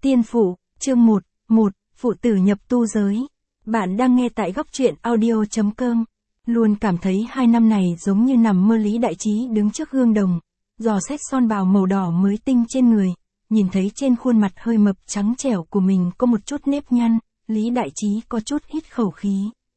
Tiên Phụ, chương 1, Phụ tử nhập tu giới. Bạn đang nghe tại góc truyện audio.com. Luôn cảm thấy 2 năm này giống như nằm mơ. Lý Đại Trí đứng trước gương đồng, dò xét son bào màu đỏ mới tinh trên người, nhìn thấy trên khuôn mặt hơi mập trắng trẻo của mình có một chút nếp nhăn, Lý Đại Trí có chút hít khẩu khí.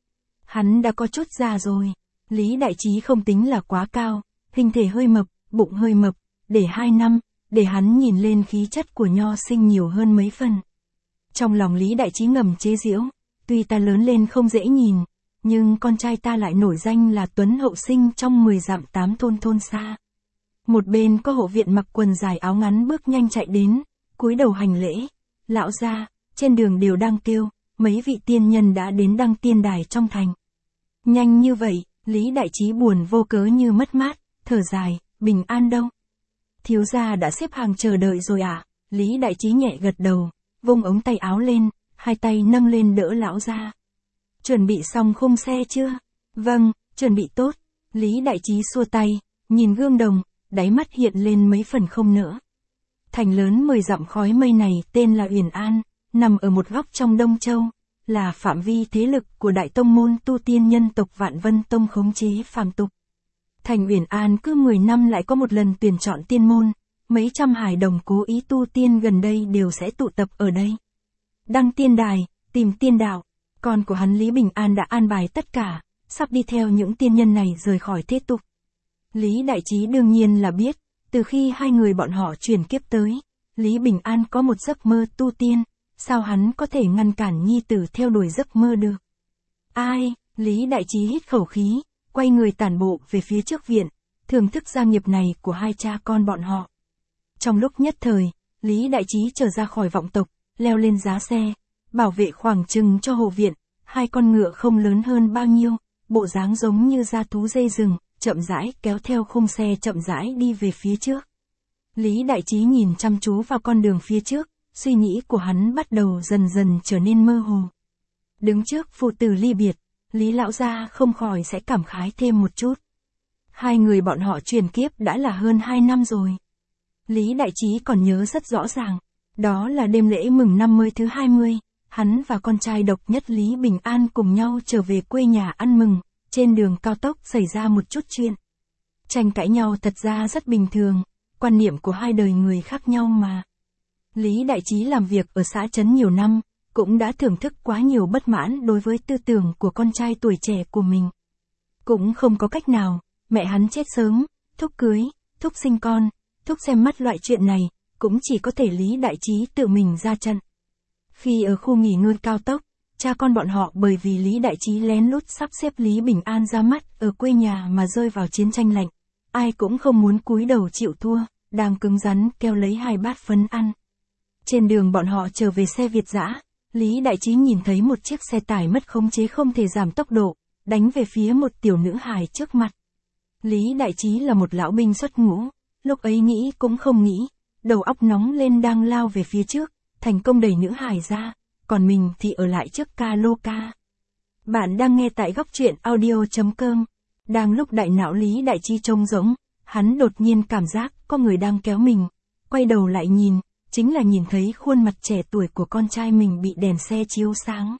Hắn đã có chút già rồi. Lý Đại Trí không tính là quá cao, hình thể hơi mập, bụng hơi mập, để 2 năm, để hắn nhìn lên khí chất của nho sinh nhiều hơn mấy phần. Trong lòng Lý Đại Trí ngầm chế giễu, tuy ta lớn lên không dễ nhìn, nhưng con trai ta lại nổi danh là tuấn hậu sinh trong 10 dặm 8 thôn xa. Một bên có hộ viện mặc quần dài áo ngắn bước nhanh chạy đến, cúi đầu hành lễ. Lão gia, trên đường đều đang kêu, mấy vị tiên nhân đã đến đăng tiên đài trong thành. Nhanh như vậy, Lý Đại Trí buồn vô cớ như mất mát, thở dài, Bình An đâu? Thiếu gia đã xếp hàng chờ đợi rồi à? Lý Đại Trí nhẹ gật đầu, vung ống tay áo lên, hai tay nâng lên đỡ lão gia. Chuẩn bị xong khung xe chưa? Vâng, chuẩn bị tốt. Lý Đại Trí xua tay, nhìn gương đồng, đáy mắt hiện lên mấy phần không nỡ. Thành lớn 10 dặm khói mây này tên là Uyển An, nằm ở một góc trong Đông Châu, là phạm vi thế lực của đại tông môn tu tiên nhân tộc Vạn Vân Tông khống chế phàm tục. Thành Uyển An cứ 10 năm lại có một lần tuyển chọn tiên môn, mấy trăm hài đồng cố ý tu tiên gần đây đều sẽ tụ tập ở đây. Đăng tiên đài, tìm tiên đạo, con của hắn Lý Bình An đã an bài tất cả, sắp đi theo những tiên nhân này rời khỏi thế tục. Lý Đại Trí đương nhiên là biết, từ khi hai người bọn họ chuyển kiếp tới, Lý Bình An có một giấc mơ tu tiên, sao hắn có thể ngăn cản nhi tử theo đuổi giấc mơ được. Ai, Lý Đại Trí hít khẩu khí, quay người tản bộ về phía trước viện, thưởng thức gia nghiệp này của hai cha con bọn họ. Trong lúc nhất thời, Lý Đại Trí trở ra khỏi vọng tộc, leo lên giá xe, bảo vệ khoảng chừng cho hộ viện, hai con ngựa không lớn hơn bao nhiêu, bộ dáng giống như dã thú dây rừng, chậm rãi kéo theo khung xe chậm rãi đi về phía trước. Lý Đại Trí nhìn chăm chú vào con đường phía trước, suy nghĩ của hắn bắt đầu dần dần trở nên mơ hồ. Đứng trước phụ tử ly biệt, Lý lão gia không khỏi sẽ cảm khái thêm một chút. Hai người bọn họ chuyển kiếp đã là hơn 2 năm rồi. Lý Đại Trí còn nhớ rất rõ ràng, đó là đêm lễ mừng năm mới thứ 20, hắn và con trai độc nhất Lý Bình An cùng nhau trở về quê nhà ăn mừng, trên đường cao tốc xảy ra một chút chuyện. Tranh cãi nhau thật ra rất bình thường, quan niệm của hai đời người khác nhau mà. Lý Đại Trí làm việc ở xã trấn nhiều năm, cũng đã thưởng thức quá nhiều bất mãn đối với tư tưởng của con trai tuổi trẻ của mình. Cũng không có cách nào, mẹ hắn chết sớm, thúc cưới, thúc sinh con, thúc xem mắt loại chuyện này, cũng chỉ có thể Lý Đại Trí tự mình ra trận. Khi ở khu nghỉ ngơi cao tốc, cha con bọn họ bởi vì Lý Đại Trí lén lút sắp xếp Lý Bình An ra mắt ở quê nhà mà rơi vào chiến tranh lạnh. Ai cũng không muốn cúi đầu chịu thua, đang cứng rắn kêu lấy 2 bát phấn ăn. Trên đường bọn họ trở về xe Việt dã, Lý Đại Trí nhìn thấy một chiếc xe tải mất khống chế không thể giảm tốc độ, đánh về phía một tiểu nữ hài trước mặt. Lý Đại Trí là một lão binh xuất ngũ, lúc ấy nghĩ cũng không nghĩ, đầu óc nóng lên đang lao về phía trước, thành công đẩy nữ hài ra, còn mình thì ở lại trước ca lô ca. Bạn đang nghe tại góc truyện audio.com. Đang lúc đại não Lý Đại Trí trống rỗng, hắn đột nhiên cảm giác có người đang kéo mình, quay đầu lại nhìn, chính là nhìn thấy khuôn mặt trẻ tuổi của con trai mình bị đèn xe chiếu sáng.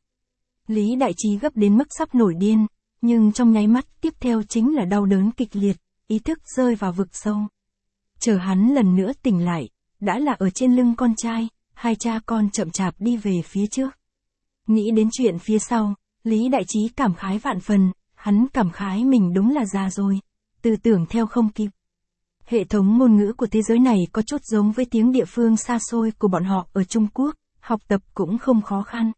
Lý Đại Trí gấp đến mức sắp nổi điên, nhưng trong nháy mắt tiếp theo chính là đau đớn kịch liệt, ý thức rơi vào vực sâu. Chờ hắn lần nữa tỉnh lại, đã là ở trên lưng con trai, hai cha con chậm chạp đi về phía trước. Nghĩ đến chuyện phía sau, Lý Đại Trí cảm khái vạn phần, hắn cảm khái mình đúng là già rồi, tư tưởng theo không kịp. Hệ thống ngôn ngữ của thế giới này có chút giống với tiếng địa phương xa xôi của bọn họ ở Trung Quốc, học tập cũng không khó khăn.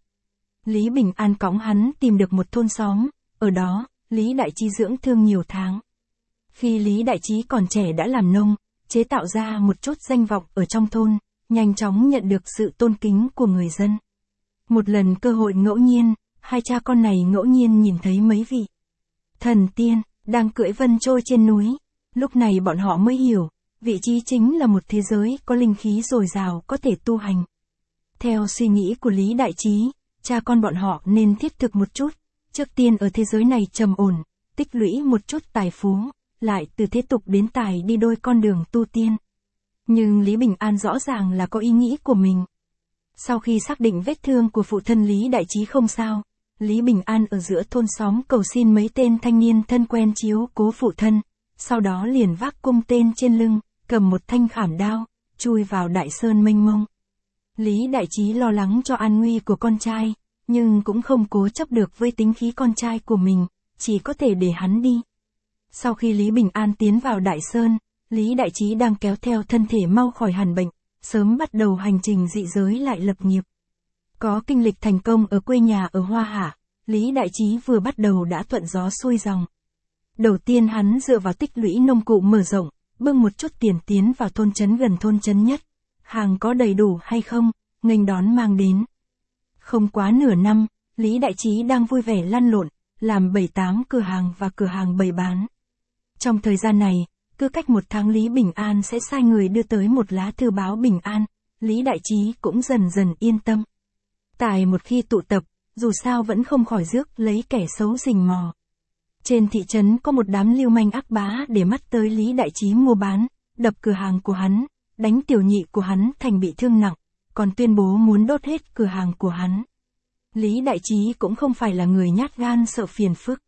Lý Bình An cõng hắn tìm được một thôn xóm, ở đó, Lý Đại Trí dưỡng thương nhiều tháng. Khi Lý Đại Trí còn trẻ đã làm nông, chế tạo ra một chút danh vọng ở trong thôn, nhanh chóng nhận được sự tôn kính của người dân. Một lần cơ hội ngẫu nhiên, hai cha con này ngẫu nhiên nhìn thấy mấy vị thần tiên đang cưỡi vân trôi trên núi. Lúc này bọn họ mới hiểu, vị trí chính là một thế giới có linh khí dồi dào có thể tu hành. Theo suy nghĩ của Lý Đại Trí, cha con bọn họ nên thiết thực một chút, trước tiên ở thế giới này trầm ổn, tích lũy một chút tài phú, lại từ thế tục đến tài đi đôi con đường tu tiên. Nhưng Lý Bình An rõ ràng là có ý nghĩ của mình. Sau khi xác định vết thương của phụ thân Lý Đại Trí không sao, Lý Bình An ở giữa thôn xóm cầu xin mấy tên thanh niên thân quen chiếu cố phụ thân, sau đó liền vác cung tên trên lưng, cầm một thanh khảm đao, chui vào đại sơn mênh mông. Lý Đại Trí lo lắng cho an nguy của con trai, nhưng cũng không cố chấp được với tính khí con trai của mình, chỉ có thể để hắn đi. Sau khi Lý Bình An tiến vào Đại Sơn, Lý Đại Trí đang kéo theo thân thể mau khỏi hẳn bệnh, sớm bắt đầu hành trình dị giới lại lập nghiệp. Có kinh lịch thành công ở quê nhà ở Hoa Hạ, Lý Đại Trí vừa bắt đầu đã thuận gió xuôi dòng. Đầu tiên hắn dựa vào tích lũy nông cụ mở rộng, bưng một chút tiền tiến vào thôn trấn gần thôn trấn nhất. Hàng có đầy đủ hay không, nghênh đón mang đến. Không quá nửa năm, Lý Đại Trí đang vui vẻ lăn lộn, làm 7-8 cửa hàng và cửa hàng bày bán. Trong thời gian này, cứ cách một tháng Lý Bình An sẽ sai người đưa tới một lá thư báo bình an, Lý Đại Trí cũng dần dần yên tâm. Tại một khi tụ tập, dù sao vẫn không khỏi rước lấy kẻ xấu rình mò. Trên thị trấn có một đám lưu manh ác bá để mắt tới Lý Đại Trí mua bán, đập cửa hàng của hắn, đánh tiểu nhị của hắn thành bị thương nặng, còn tuyên bố muốn đốt hết cửa hàng của hắn. Lý Đại Trí cũng không phải là người nhát gan sợ phiền phức.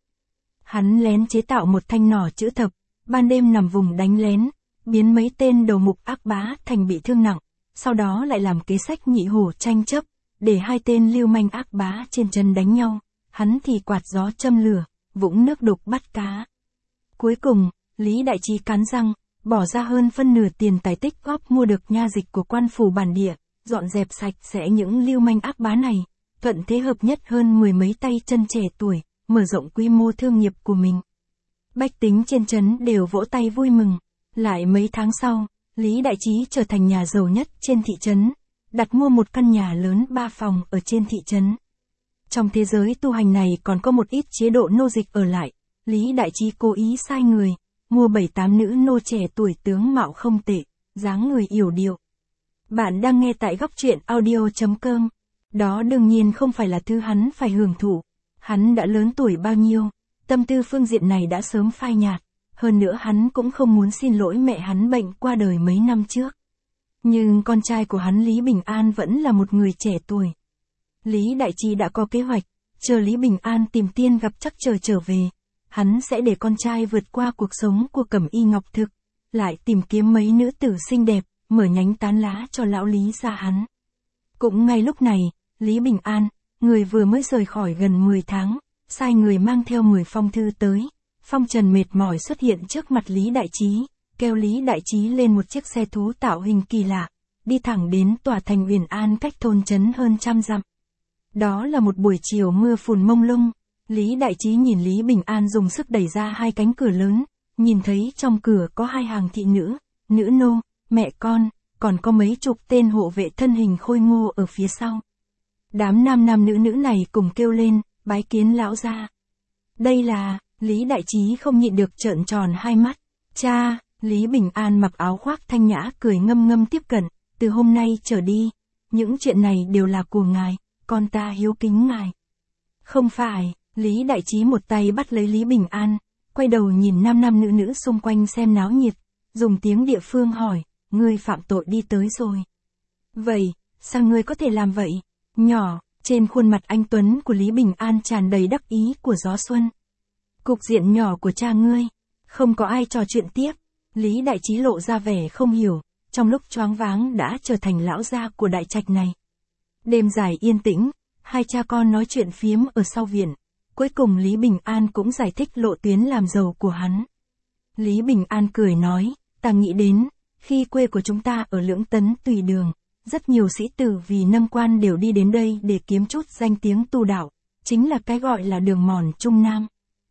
Hắn lén chế tạo một thanh nỏ chữ thập, ban đêm nằm vùng đánh lén, biến mấy tên đầu mục ác bá thành bị thương nặng, sau đó lại làm kế sách nhị hổ tranh chấp, để hai tên lưu manh ác bá trên chân đánh nhau, hắn thì quạt gió châm lửa, vũng nước đục bắt cá. Cuối cùng, Lý Đại Trí cắn răng, bỏ ra hơn phân nửa tiền tài tích góp mua được nha dịch của quan phủ bản địa, dọn dẹp sạch sẽ những lưu manh ác bá này, thuận thế hợp nhất hơn 10 mấy tay chân trẻ tuổi, mở rộng quy mô thương nghiệp của mình. Bách tính trên trấn đều vỗ tay vui mừng. Lại mấy tháng sau, Lý Đại Trí trở thành nhà giàu nhất trên thị trấn, đặt mua một căn nhà lớn 3 phòng ở trên thị trấn. Trong thế giới tu hành này còn có một ít chế độ nô dịch ở lại, Lý Đại Trí cố ý sai người, mua 7-8 nữ nô trẻ tuổi tướng mạo không tệ, dáng người yểu điệu. Bạn đang nghe tại góc truyện audio.com. Đó đương nhiên không phải là thứ hắn phải hưởng thụ. Hắn đã lớn tuổi bao nhiêu, tâm tư phương diện này đã sớm phai nhạt. Hơn nữa hắn cũng không muốn xin lỗi mẹ hắn bệnh qua đời mấy năm trước. Nhưng con trai của hắn Lý Bình An vẫn là một người trẻ tuổi. Lý Đại Trí đã có kế hoạch, chờ Lý Bình An tìm tiên gặp chắc chờ trở về. Hắn sẽ để con trai vượt qua cuộc sống của Cẩm Y Ngọc Thực, lại tìm kiếm mấy nữ tử xinh đẹp, mở nhánh tán lá cho lão Lý gia hắn. Cũng ngay lúc này, Lý Bình An, người vừa mới rời khỏi gần 10 tháng, sai người mang theo 10 phong thư tới. Phong Trần mệt mỏi xuất hiện trước mặt Lý Đại Trí, kêu Lý Đại Trí lên một chiếc xe thú tạo hình kỳ lạ, đi thẳng đến tòa thành Uyển An cách thôn trấn hơn 100 dặm. Đó là một buổi chiều mưa phùn mông lung, Lý Đại Trí nhìn Lý Bình An dùng sức đẩy ra hai cánh cửa lớn, nhìn thấy trong cửa có hai hàng thị nữ, nữ nô, mẹ con, còn có mấy chục tên hộ vệ thân hình khôi ngô ở phía sau. Đám nam nữ này cùng kêu lên, bái kiến lão gia. Đây là, Lý Đại Trí không nhịn được trợn tròn hai mắt. Cha, Lý Bình An mặc áo khoác thanh nhã cười ngâm ngâm tiếp cận, từ hôm nay trở đi, những chuyện này đều là của ngài, con ta hiếu kính ngài. Không phải, Lý Đại Trí một tay bắt lấy Lý Bình An, quay đầu nhìn nam nữ xung quanh xem náo nhiệt, dùng tiếng địa phương hỏi, ngươi phạm tội đi tới rồi. Vậy, sao ngươi có thể làm vậy? Nhỏ, trên khuôn mặt anh Tuấn của Lý Bình An tràn đầy đắc ý của gió xuân. Cục diện nhỏ của cha ngươi, không có ai trò chuyện tiếp, Lý Đại Trí lộ ra vẻ không hiểu, trong lúc choáng váng đã trở thành lão gia của đại trạch này. Đêm dài yên tĩnh, hai cha con nói chuyện phiếm ở sau viện, cuối cùng Lý Bình An cũng giải thích lộ tuyến làm giàu của hắn. Lý Bình An cười nói, ta nghĩ đến, khi quê của chúng ta ở Lưỡng Tấn Tùy Đường, rất nhiều sĩ tử vì nâng quan đều đi đến đây để kiếm chút danh tiếng tu đạo, chính là cái gọi là đường mòn Trung Nam.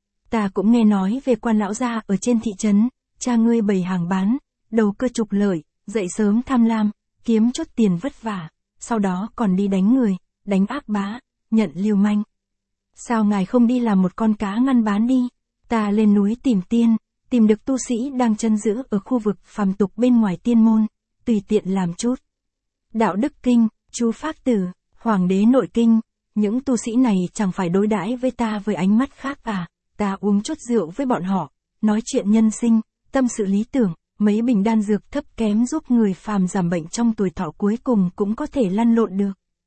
Ta cũng nghe nói về quan lão gia ở trên thị trấn, cha ngươi bày hàng bán, đầu cơ trục lợi, dậy sớm tham lam, kiếm chút tiền vất vả, sau đó còn đi đánh người, đánh ác bá, nhận lưu manh. Sao ngài không đi làm một con cá ngăn bán đi? Ta lên núi tìm tiên, tìm được tu sĩ đang chân giữ ở khu vực phàm tục bên ngoài tiên môn, tùy tiện làm chút. Đạo đức kinh, chú Phác Tử, Hoàng đế nội kinh, những tu sĩ này chẳng phải đối đãi với ta với ánh mắt khác à? Ta uống chút rượu với bọn họ, nói chuyện nhân sinh, tâm sự lý tưởng, mấy bình đan dược thấp kém giúp người phàm giảm bệnh trong tuổi thọ cuối cùng cũng có thể lăn lộn được.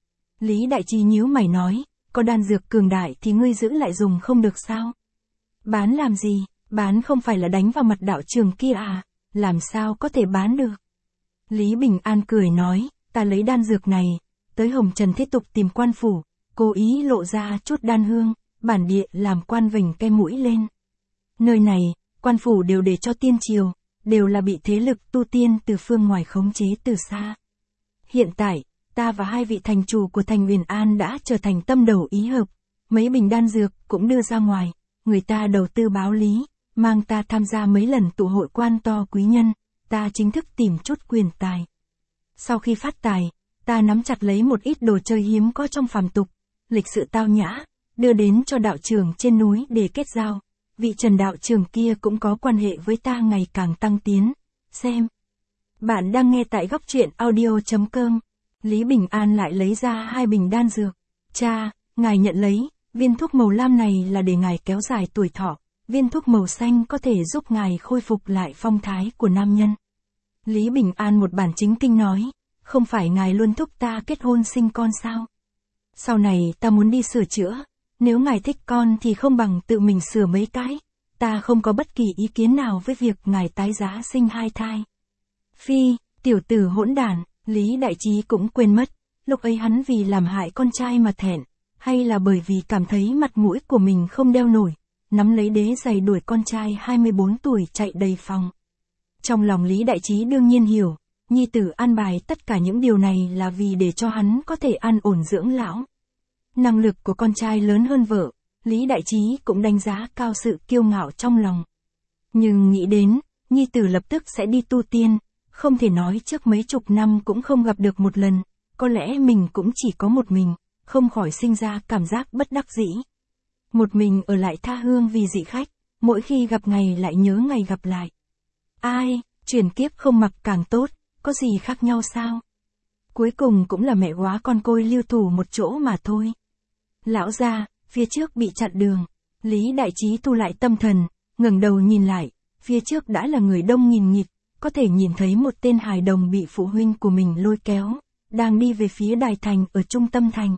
Lý Đại Trí nhíu mày nói, có đan dược cường đại thì ngươi giữ lại dùng không được sao? Bán làm gì? Bán không phải là đánh vào mặt đạo trưởng kia à? Làm sao có thể bán được? Lý Bình An cười nói, ta lấy đan dược này, tới Hồng Trần tiếp tục tìm quan phủ, cố ý lộ ra chút đan hương, bản địa làm quan vểnh cái mũi lên. Nơi này, quan phủ đều để cho tiên triều, đều là bị thế lực tu tiên từ phương ngoài khống chế từ xa. Hiện tại, ta và hai vị thành chủ của thành Huyền An đã trở thành tâm đầu ý hợp, mấy bình đan dược cũng đưa ra ngoài, người ta đầu tư báo lý, mang ta tham gia mấy lần tụ hội quan to quý nhân, ta chính thức tìm chút quyền tài. Sau khi phát tài, ta nắm chặt lấy một ít đồ chơi hiếm có trong phàm tục, lịch sự tao nhã, đưa đến cho đạo trưởng trên núi để kết giao. Vị Trần đạo trưởng kia cũng có quan hệ với ta ngày càng tăng tiến. Xem. Bạn đang nghe tại góc truyện audio.com. Lý Bình An lại lấy ra 2 bình đan dược. Cha, ngài nhận lấy, viên thuốc màu lam này là để ngài kéo dài tuổi thọ. Viên thuốc màu xanh có thể giúp ngài khôi phục lại phong thái của nam nhân. Lý Bình An một bản chính kinh nói, không phải ngài luôn thúc ta kết hôn sinh con sao? Sau này ta muốn đi sửa chữa, nếu ngài thích con thì không bằng tự mình sửa mấy cái, ta không có bất kỳ ý kiến nào với việc ngài tái giá sinh 2 thai. Phi, tiểu tử hỗn đản, Lý Đại Trí cũng quên mất, lúc ấy hắn vì làm hại con trai mà thẹn, hay là bởi vì cảm thấy mặt mũi của mình không đeo nổi, nắm lấy đế giày đuổi con trai 24 tuổi chạy đầy phòng. Trong lòng Lý Đại Trí đương nhiên hiểu, nhi tử an bài tất cả những điều này là vì để cho hắn có thể an ổn dưỡng lão. Năng lực của con trai lớn hơn vợ, Lý Đại Trí cũng đánh giá cao sự kiêu ngạo trong lòng. Nhưng nghĩ đến, nhi tử lập tức sẽ đi tu tiên, không thể nói trước mấy chục năm cũng không gặp được một lần, có lẽ mình cũng chỉ có một mình, không khỏi sinh ra cảm giác bất đắc dĩ. Một mình ở lại tha hương vì dị khách, mỗi khi gặp ngày lại nhớ ngày gặp lại. Ai, chuyển kiếp không mặc càng tốt, có gì khác nhau sao? Cuối cùng cũng là mẹ góa con côi lưu thủ một chỗ mà thôi. Lão gia, phía trước bị chặn đường. Lý Đại Trí thu lại tâm thần, ngẩng đầu nhìn lại, phía trước đã là người đông nghìn nghịt, có thể nhìn thấy một tên hài đồng bị phụ huynh của mình lôi kéo, đang đi về phía đài thành ở trung tâm thành.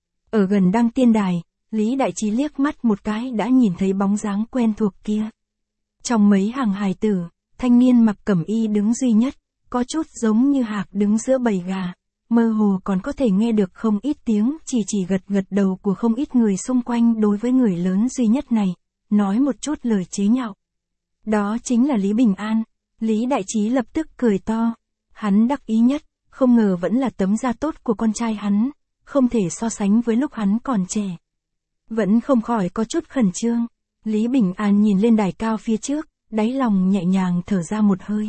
Ở gần Đăng Tiên Đài, Lý Đại Trí liếc mắt một cái đã nhìn thấy bóng dáng quen thuộc kia. Trong mấy hàng hài tử, thanh niên mặc cẩm y đứng duy nhất, có chút giống như hạc đứng giữa bầy gà, mơ hồ còn có thể nghe được không ít tiếng chỉ gật gật đầu của không ít người xung quanh đối với người lớn duy nhất này, nói một chút lời chế nhạo. Đó chính là Lý Bình An. Lý Đại Trí lập tức cười to, hắn đắc ý nhất, không ngờ vẫn là tấm da tốt của con trai hắn, không thể so sánh với lúc hắn còn trẻ. Vẫn không khỏi có chút khẩn trương, Lý Bình An nhìn lên đài cao phía trước, đáy lòng nhẹ nhàng thở ra một hơi.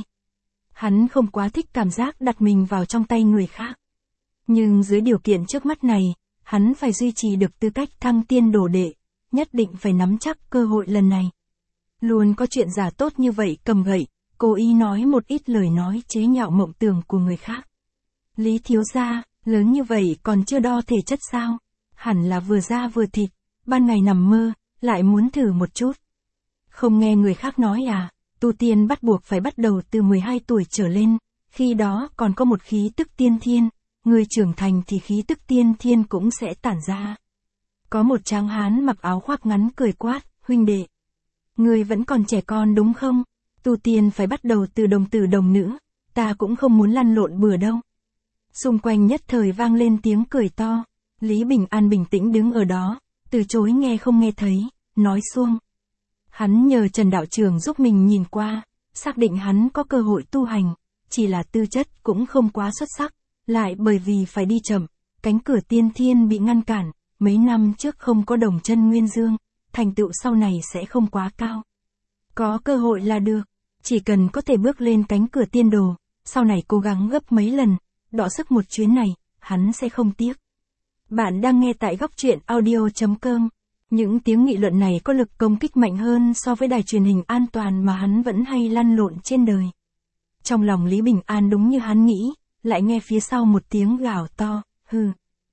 Hắn không quá thích cảm giác đặt mình vào trong tay người khác. Nhưng dưới điều kiện trước mắt này, hắn phải duy trì được tư cách thăng tiên đồ đệ, nhất định phải nắm chắc cơ hội lần này. Luôn có chuyện giả tốt như vậy cầm gậy, cố ý nói một ít lời nói chế nhạo mộng tưởng của người khác. Lý thiếu gia, lớn như vậy còn chưa đo thể chất sao? Hẳn là vừa da vừa thịt, ban ngày nằm mơ, lại muốn thử một chút. Không nghe người khác nói à, tu tiên bắt buộc phải bắt đầu từ 12 tuổi trở lên, khi đó còn có một khí tức tiên thiên, người trưởng thành thì khí tức tiên thiên cũng sẽ tản ra. Có một tráng hán mặc áo khoác ngắn cười quát, huynh đệ. Người vẫn còn trẻ con đúng không? Tu tiên phải bắt đầu từ đồng tử đồng nữ, ta cũng không muốn lăn lộn bừa đâu. Xung quanh nhất thời vang lên tiếng cười to, Lý Bình An bình tĩnh đứng ở đó, từ chối nghe không nghe thấy, nói xuông. Hắn nhờ Trần đạo trưởng giúp mình nhìn qua, xác định hắn có cơ hội tu hành, chỉ là tư chất cũng không quá xuất sắc, lại bởi vì phải đi chậm, cánh cửa tiên thiên bị ngăn cản, mấy năm trước không có đồng chân nguyên dương, thành tựu sau này sẽ không quá cao. Có cơ hội là được, chỉ cần có thể bước lên cánh cửa tiên đồ, sau này cố gắng gấp mấy lần, đọ sức một chuyến này, hắn sẽ không tiếc. Bạn đang nghe tại góc truyện audio.com. Những tiếng nghị luận này có lực công kích mạnh hơn so với đài truyền hình an toàn mà hắn vẫn hay lăn lộn trên đời. Trong lòng Lý Bình An đúng như hắn nghĩ, lại nghe phía sau một tiếng gào to, hừ.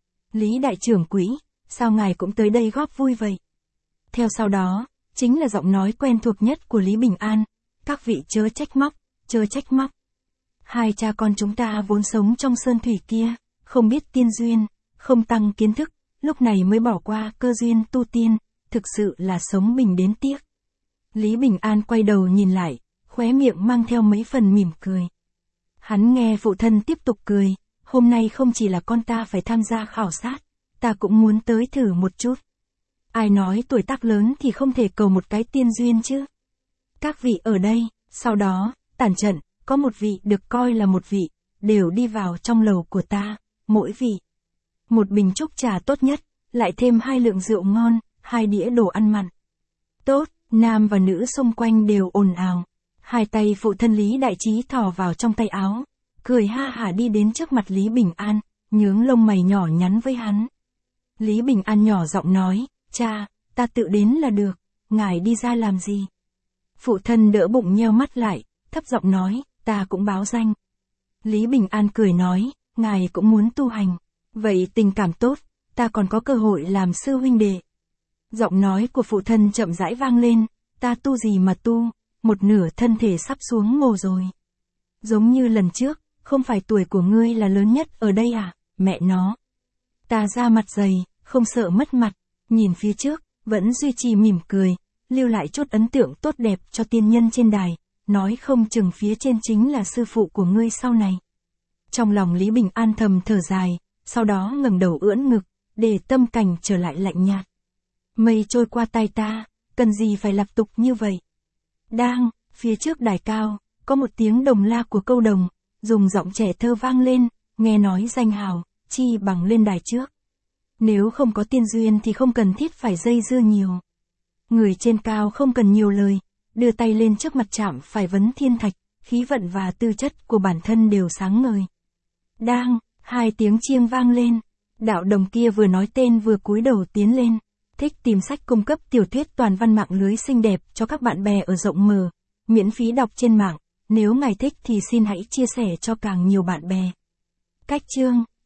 Lý đại trưởng quỹ, sao ngài cũng tới đây góp vui vậy? Theo sau đó, chính là giọng nói quen thuộc nhất của Lý Bình An, các vị chớ trách móc, chớ trách móc. Hai cha con chúng ta vốn sống trong sơn thủy kia, không biết tiên duyên, không tăng kiến thức, lúc này mới bỏ qua cơ duyên tu tiên, thực sự là sống bình đến tiếc. Lý Bình An quay đầu nhìn lại, khóe miệng mang theo mấy phần mỉm cười. Hắn nghe phụ thân tiếp tục cười, hôm nay không chỉ là con ta phải tham gia khảo sát, ta cũng muốn tới thử một chút. Ai nói tuổi tác lớn thì không thể cầu một cái tiên duyên chứ. Các vị ở đây, sau đó, tản trận, có một vị được coi là một vị, đều đi vào trong lầu của ta, mỗi vị. Một bình trúc trà tốt nhất, lại thêm 2 lượng rượu ngon, 2 đĩa đồ ăn mặn. Tốt, nam và nữ xung quanh đều ồn ào. 2 tay phụ thân Lý Đại Trí thò vào trong tay áo, cười ha hả đi đến trước mặt Lý Bình An, nhướng lông mày nhỏ nhắn với hắn. Lý Bình An nhỏ giọng nói, cha, ta tự đến là được, ngài đi ra làm gì? Phụ thân đỡ bụng nheo mắt lại, thấp giọng nói, ta cũng báo danh. Lý Bình An cười nói, ngài cũng muốn tu hành, vậy tình cảm tốt, ta còn có cơ hội làm sư huynh đệ. Giọng nói của phụ thân chậm rãi vang lên, ta tu gì mà tu, một nửa thân thể sắp xuống mồ rồi. Giống như lần trước, không phải tuổi của ngươi là lớn nhất ở đây à, mẹ nó. Ta ra mặt dày, không sợ mất mặt, nhìn phía trước, vẫn duy trì mỉm cười, lưu lại chút ấn tượng tốt đẹp cho tiên nhân trên đài, nói không chừng phía trên chính là sư phụ của ngươi sau này. Trong lòng Lý Bình An thầm thở dài, sau đó ngẩng đầu ưỡn ngực, để tâm cảnh trở lại lạnh nhạt. Mây trôi qua tay ta, cần gì phải lặp tục như vậy. Đang, phía trước đài cao, có một tiếng đồng la của câu đồng, dùng giọng trẻ thơ vang lên, nghe nói danh hào, chi bằng lên đài trước. Nếu không có tiên duyên thì không cần thiết phải dây dưa nhiều. Người trên cao không cần nhiều lời, đưa tay lên trước mặt chạm phải vấn thiên thạch, khí vận và tư chất của bản thân đều sáng ngời. Đang, 2 tiếng chiêng vang lên, đạo đồng kia vừa nói tên vừa cúi đầu tiến lên. Thích tìm sách cung cấp tiểu thuyết toàn văn mạng lưới xinh đẹp cho các bạn bè ở rộng mở, miễn phí đọc trên mạng, nếu ngài thích thì xin hãy chia sẻ cho càng nhiều bạn bè. Cách chương